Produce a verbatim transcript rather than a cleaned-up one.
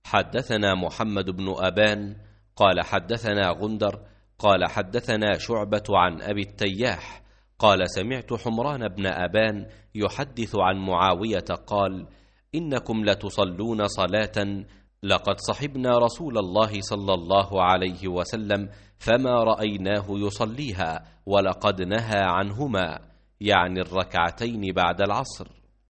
حدثنا محمد بن أبان قال حدثنا غندر قال حدثنا شعبة عن أبي التياح قال سمعت حمران بن أبان يحدث عن معاوية قال إنكم لتصلون صلاة لقد صحبنا رسول الله صلى الله عليه وسلم فما رأيناه يصليها ولقد نهى عنهما، يعني الركعتين بعد العصر.